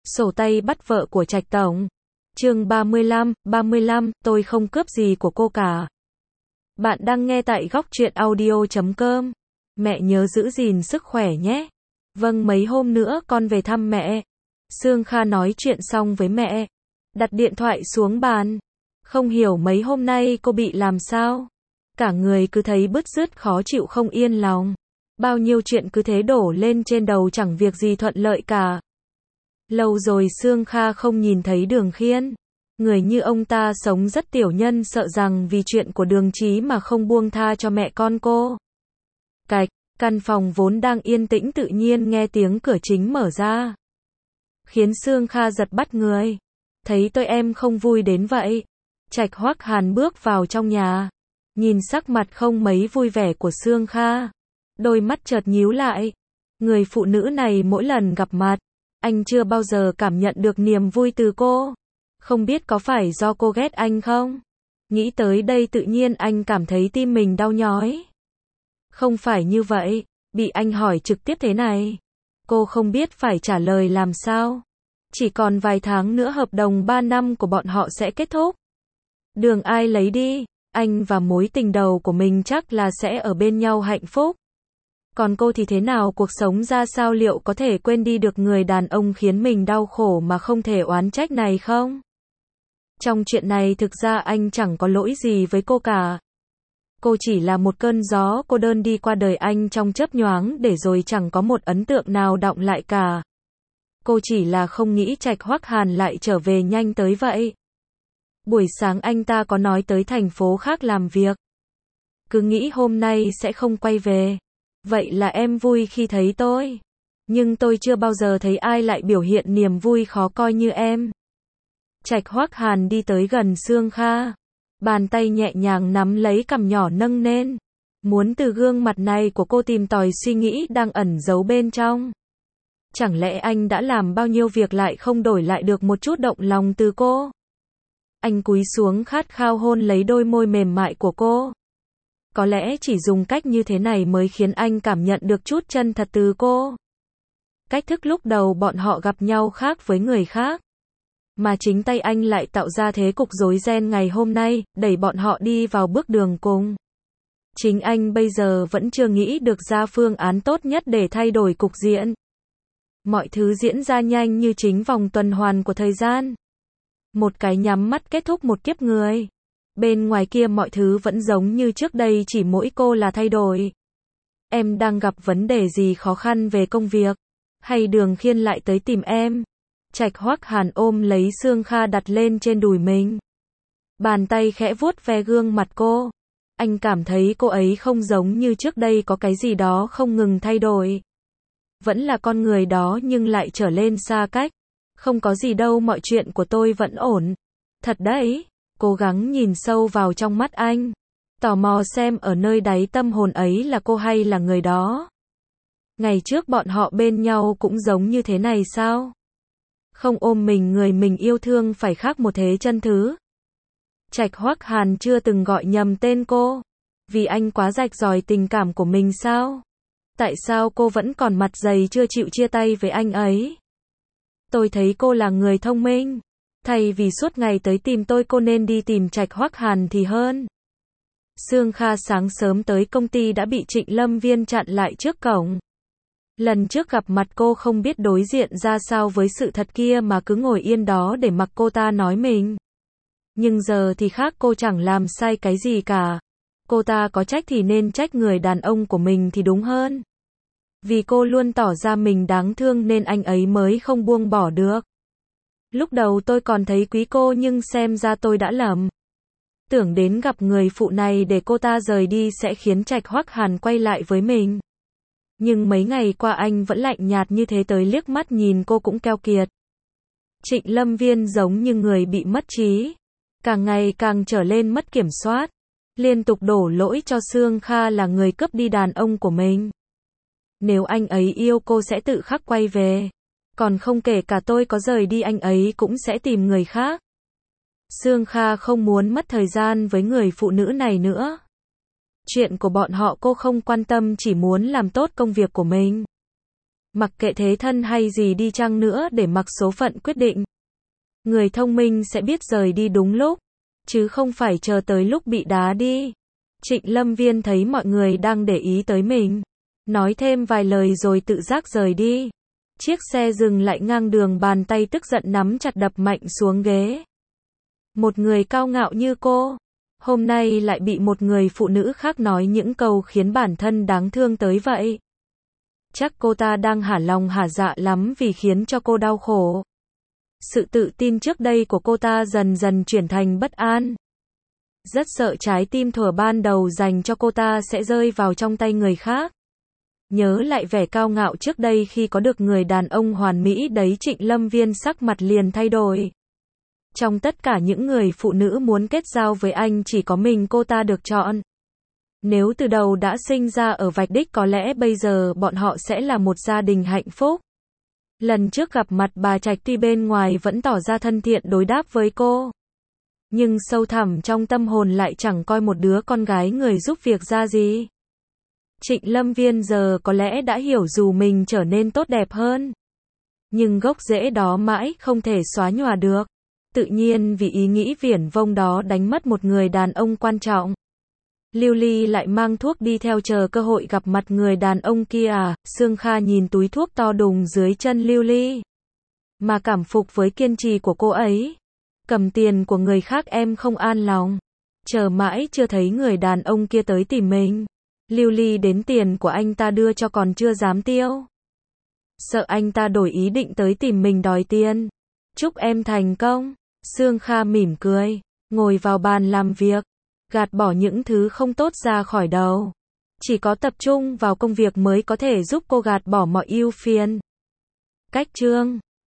Sổ tay bắt vợ của Trạch Tổng. Chương 35, tôi không cướp gì của cô cả. Bạn đang nghe tại góc truyện audio.com. Mẹ nhớ giữ gìn sức khỏe nhé. Vâng, mấy hôm nữa con về thăm mẹ. Sương Kha nói chuyện xong với mẹ, đặt điện thoại xuống bàn. Không hiểu mấy hôm nay cô bị làm sao. Cả người cứ thấy bứt rứt khó chịu không yên lòng. Bao nhiêu chuyện cứ thế đổ lên trên đầu, chẳng việc gì thuận lợi cả. Lâu rồi Sương Kha không nhìn thấy Đường Khiên. Người như ông ta sống rất tiểu nhân, sợ rằng vì chuyện của Đường Chí mà không buông tha cho mẹ con cô. Cạch, căn phòng vốn đang yên tĩnh tự nhiên nghe tiếng cửa chính mở ra. Khiến Sương Kha giật bắn người. Thấy tôi em không vui đến vậy. Trạch Hoắc Hàn bước vào trong nhà. Nhìn sắc mặt không mấy vui vẻ của Sương Kha. Đôi mắt chợt nhíu lại. Người phụ nữ này mỗi lần gặp mặt, anh chưa bao giờ cảm nhận được niềm vui từ cô. Không biết có phải do cô ghét anh không? Nghĩ tới đây tự nhiên anh cảm thấy tim mình đau nhói. Không phải như vậy, bị anh hỏi trực tiếp thế này. Cô không biết phải trả lời làm sao. Chỉ còn vài tháng nữa hợp đồng 3 năm của bọn họ sẽ kết thúc. Đường ai lấy đi, anh và mối tình đầu của mình chắc là sẽ ở bên nhau hạnh phúc. Còn cô thì thế nào, cuộc sống ra sao, liệu có thể quên đi được người đàn ông khiến mình đau khổ mà không thể oán trách này không? Trong chuyện này thực ra anh chẳng có lỗi gì với cô cả. Cô chỉ là một cơn gió cô đơn đi qua đời anh trong chớp nhoáng để rồi chẳng có một ấn tượng nào đọng lại cả. Cô chỉ là không nghĩ Trạch Hoắc Hàn lại trở về nhanh tới vậy. Buổi sáng anh ta có nói tới thành phố khác làm việc. Cứ nghĩ hôm nay sẽ không quay về. Vậy là em vui khi thấy tôi. Nhưng tôi chưa bao giờ thấy ai lại biểu hiện niềm vui khó coi như em. Trạch Hoắc Hàn đi tới gần Sương Kha. Bàn tay nhẹ nhàng nắm lấy cằm nhỏ nâng lên. Muốn từ gương mặt này của cô tìm tòi suy nghĩ đang ẩn giấu bên trong. Chẳng lẽ anh đã làm bao nhiêu việc lại không đổi lại được một chút động lòng từ cô? Anh cúi xuống khát khao hôn lấy đôi môi mềm mại của cô. Có lẽ chỉ dùng cách như thế này mới khiến anh cảm nhận được chút chân thật từ cô. Cách thức lúc đầu bọn họ gặp nhau khác với người khác. Mà chính tay anh lại tạo ra thế cục rối ren ngày hôm nay, đẩy bọn họ đi vào bước đường cùng. Chính anh bây giờ vẫn chưa nghĩ được ra phương án tốt nhất để thay đổi cục diện. Mọi thứ diễn ra nhanh như chính vòng tuần hoàn của thời gian. Một cái nhắm mắt kết thúc một kiếp người. Bên ngoài kia mọi thứ vẫn giống như trước đây, chỉ mỗi cô là thay đổi. Em đang gặp vấn đề gì khó khăn về công việc? Hay Đường Khiên lại tới tìm em? Trạch Hoắc Hàn ôm lấy Sương Kha đặt lên trên đùi mình. Bàn tay khẽ vuốt ve gương mặt cô. Anh cảm thấy cô ấy không giống như trước đây, có cái gì đó không ngừng thay đổi. Vẫn là con người đó nhưng lại trở lên xa cách. Không có gì đâu, mọi chuyện của tôi vẫn ổn. Thật đấy. Cố gắng nhìn sâu vào trong mắt anh. Tò mò xem ở nơi đáy tâm hồn ấy là cô hay là người đó. Ngày trước bọn họ bên nhau cũng giống như thế này sao? Không ôm mình người mình yêu thương phải khác một thế chân thứ. Trạch Hoắc Hàn chưa từng gọi nhầm tên cô. Vì anh quá rạch ròi tình cảm của mình sao? Tại sao cô vẫn còn mặt dày chưa chịu chia tay với anh ấy? Tôi thấy cô là người thông minh. Thay vì suốt ngày tới tìm tôi, cô nên đi tìm Trạch Hoắc Hàn thì hơn. Sương Kha sáng sớm tới công ty đã bị Trịnh Lâm Viên chặn lại trước cổng. Lần trước gặp mặt cô không biết đối diện ra sao với sự thật kia mà cứ ngồi yên đó để mặc cô ta nói mình. Nhưng giờ thì khác, cô chẳng làm sai cái gì cả. Cô ta có trách thì nên trách người đàn ông của mình thì đúng hơn. Vì cô luôn tỏ ra mình đáng thương nên anh ấy mới không buông bỏ được. Lúc đầu tôi còn thấy quý cô nhưng xem ra tôi đã lầm. Tưởng đến gặp người phụ này để cô ta rời đi sẽ khiến Trạch Hoắc Hàn quay lại với mình. Nhưng mấy ngày qua anh vẫn lạnh nhạt như thế, tới liếc mắt nhìn cô cũng keo kiệt. Trịnh Lâm Viên giống như người bị mất trí. Càng ngày càng trở lên mất kiểm soát. Liên tục đổ lỗi cho Sương Kha là người cướp đi đàn ông của mình. Nếu anh ấy yêu cô sẽ tự khắc quay về. Còn không, kể cả tôi có rời đi anh ấy cũng sẽ tìm người khác. Sương Kha không muốn mất thời gian với người phụ nữ này nữa. Chuyện của bọn họ cô không quan tâm, chỉ muốn làm tốt công việc của mình. Mặc kệ thế thân hay gì đi chăng nữa để mặc số phận quyết định. Người thông minh sẽ biết rời đi đúng lúc, chứ không phải chờ tới lúc bị đá đi. Trịnh Lâm Viên thấy mọi người đang để ý tới mình, nói thêm vài lời rồi tự giác rời đi. Chiếc xe dừng lại ngang đường, bàn tay tức giận nắm chặt đập mạnh xuống ghế. Một người cao ngạo như cô, hôm nay lại bị một người phụ nữ khác nói những câu khiến bản thân đáng thương tới vậy. Chắc cô ta đang hả lòng hả dạ lắm vì khiến cho cô đau khổ. Sự tự tin trước đây của cô ta dần dần chuyển thành bất an. Rất sợ trái tim thuở ban đầu dành cho cô ta sẽ rơi vào trong tay người khác. Nhớ lại vẻ cao ngạo trước đây khi có được người đàn ông hoàn mỹ đấy, Trịnh Lâm Viên sắc mặt liền thay đổi. Trong tất cả những người phụ nữ muốn kết giao với anh chỉ có mình cô ta được chọn. Nếu từ đầu đã sinh ra ở Vạch Đích có lẽ bây giờ bọn họ sẽ là một gia đình hạnh phúc. Lần trước gặp mặt bà Trạch tuy bên ngoài vẫn tỏ ra thân thiện đối đáp với cô, nhưng sâu thẳm trong tâm hồn lại chẳng coi một đứa con gái người giúp việc ra gì. Trịnh Lâm Viên giờ có lẽ đã hiểu dù mình trở nên tốt đẹp hơn, nhưng gốc rễ đó mãi không thể xóa nhòa được. Tự nhiên vì ý nghĩ viển vông đó đánh mất một người đàn ông quan trọng, Lưu Ly lại mang thuốc đi theo chờ cơ hội gặp mặt người đàn ông kia à? Sương Kha nhìn túi thuốc to đùng dưới chân Lưu Ly, mà cảm phục với kiên trì của cô ấy. Cầm tiền của người khác em không an lòng, chờ mãi chưa thấy người đàn ông kia tới tìm mình. Lưu Ly đến tiền của anh ta đưa cho còn chưa dám tiêu, sợ anh ta đổi ý định tới tìm mình đòi tiền. Chúc em thành công. Sương Kha mỉm cười, ngồi vào bàn làm việc, gạt bỏ những thứ không tốt ra khỏi đầu. Chỉ có tập trung vào công việc mới có thể giúp cô gạt bỏ mọi ưu phiền. Cách chương